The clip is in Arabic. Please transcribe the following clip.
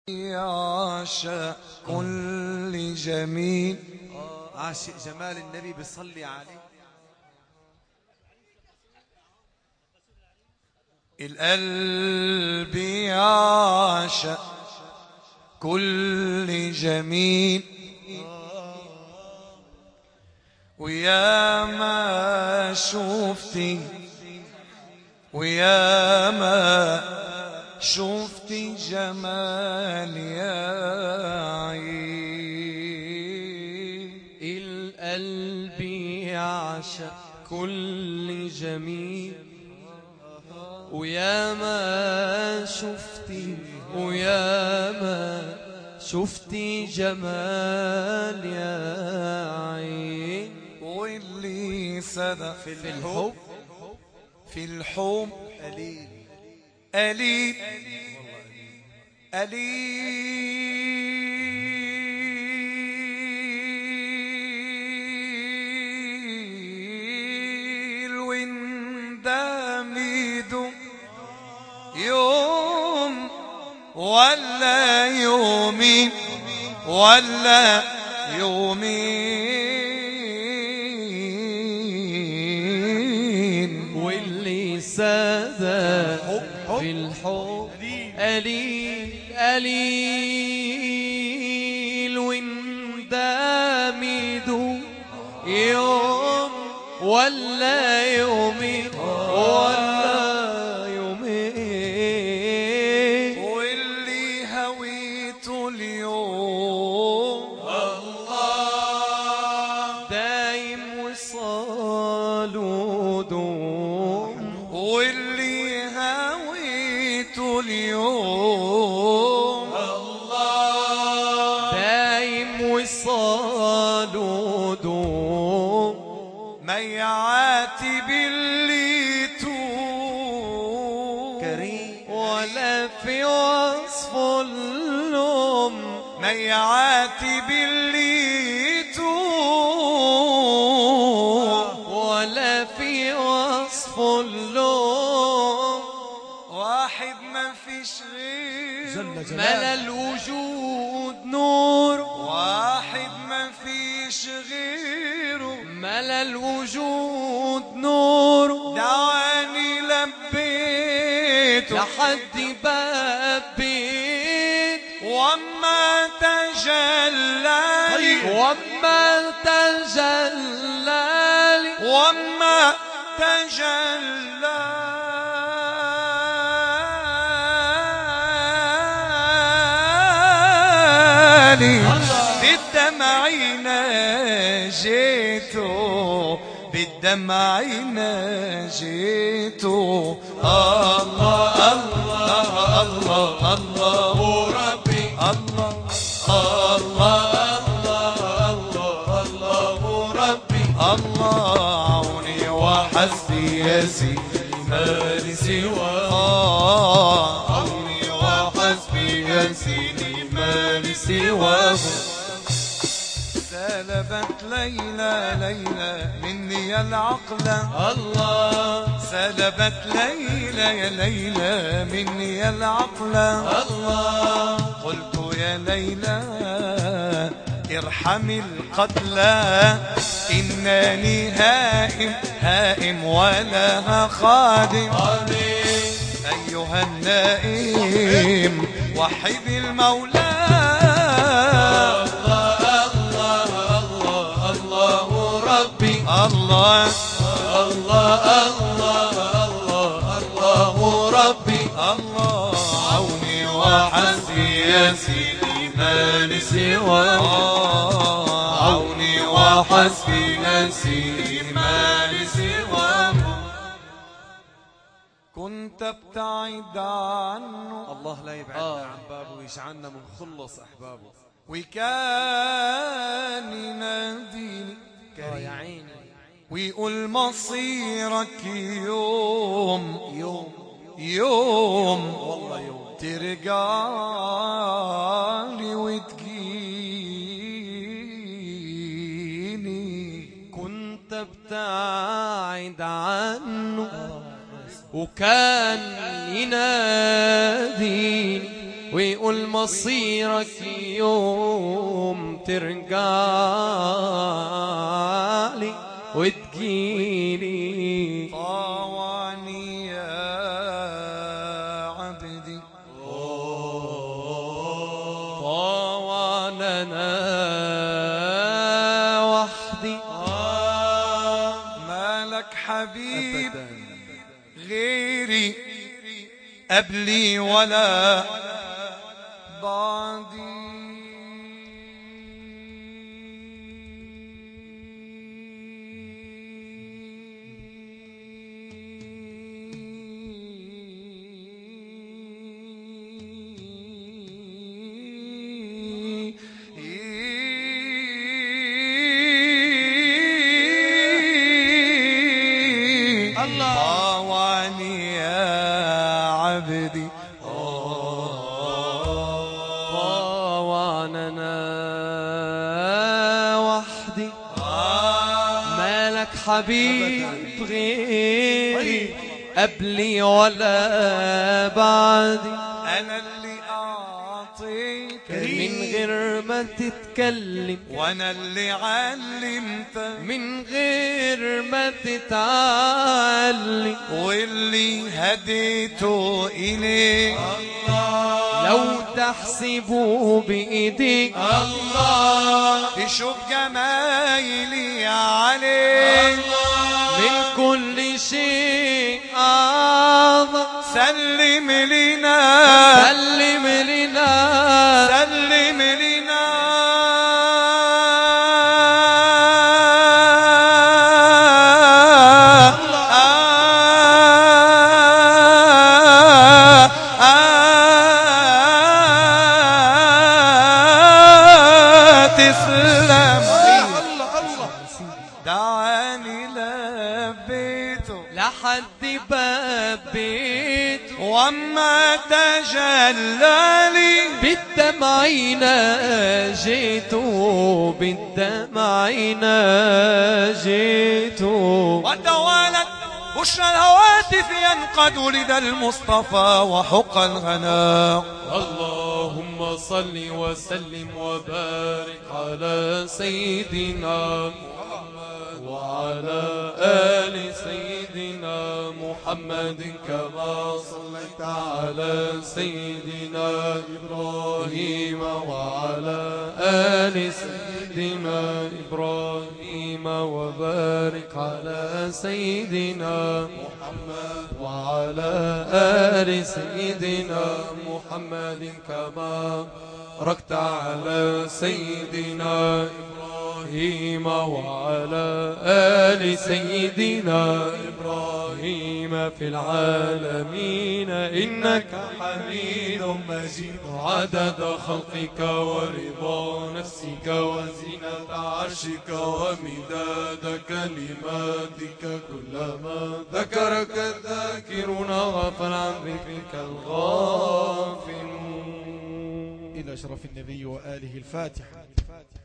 عاشق كل جميل. عاشق جمال النبي بيصلي عليه. القلب يعشق كل جميل، ويا ما شفتي ويا ما شفتي جمال يا عين. القلب يعشق كل جميل، ويا ما شفتي ويا ما شفتي جمال يا عين. واللي صدق في الحب قليل قليل قليل، واندميدو يوم ولا يومين ولا يومين، واللي صدق في الحب قليل قليل، واندميدو يوم ولا يومين ولا يومين، واللي هويته اليوم الله دايم وصاله دوم، واللي هويته اليوم الله دايم وصاله دوم، ما يعاتب اللي توم كريم ولا في وصف اللوم، ما يعاتب اللي توم ولا في وصف اللوم، واحد ما فيش غيره ملا الوجود نور، واحد ما فيش غيره ملا الوجود نور، دعاني لبيته لحد باب بيت، وما تجلالي وما تجلالي وما تجلالي بالدمع ناجيته بالدمع ناجيته. الله الله الله الله ربي الله الله الله الله ربي الله عوني وحسبي يا سيدي ما لي سواه. عوني وحسبي يا سيدي ما لي سواه. سلبت ليلى ليلى مني العقل الله، سلبت ليلى يا ليلى مني العقل الله، قلت يا ليلى ارحمي القتلى إنني هائم هائم ولها خادم. أيها النائم وحد المولى الله الله الله الله ربي، الله عوني وحسبي يا سيدي ما لي سواه. عوني وحسبي يا سيدي ما لي سواه. كنت ابتعد عنه الله لا يبعدنا عن بابه ويجعلنا من خلص أحبابه. وكان يناديني يا عيني ويقول مصيرك يوم يوم يوم والله يوم ترجعلي وتجيني. كنت ابتعد عنه وكان يناديني ويقول مصيرك يوم ترجعلي وتجيلي. طواني يا عبدي طواننا وحدي مالك حبيب غيري قبلي ولا بعدي. طواني يا عبدي طواننا وحدي مالك حبيب غيري قبلي ولا بعدي. أنا اللي أعطيك من غير ما تتكلم وأنا اللي علمتك من غير ما تتعلم واللي هديته إليك لو تحسبه بإيديك تشوف جمايلي عليك من كل شيء أعظم. سلم لنا سلم لنا سلم لنا تسلم. دعاني لبيته لحد باب بيته وما تجلالي بالدمع ناجيته بالدمع ناجيته. وتوالت بشرى الهواتف ينقد لدى المصطفى وحق الغناء. اللهم صل وسلم وبارك على سيدنا محمد وعلى آل سيدنا محمد كما صليت على سيدنا إبراهيم وعلى آل سيدنا إبراهيم وبارك على سيدنا محمد وعلى آل سيدنا محمد كما باركت على سيدنا إبراهيم وعلى آل سيدنا إبراهيم في العالمين إنك حميد مجيد. عدد خلقك ورضا نفسك وزنة عرشك ومداد كلماتك كلما ذكرك الذاكرون غفل عن ذكرك الغافلون. إلى شرف النبي وآله الفاتحة.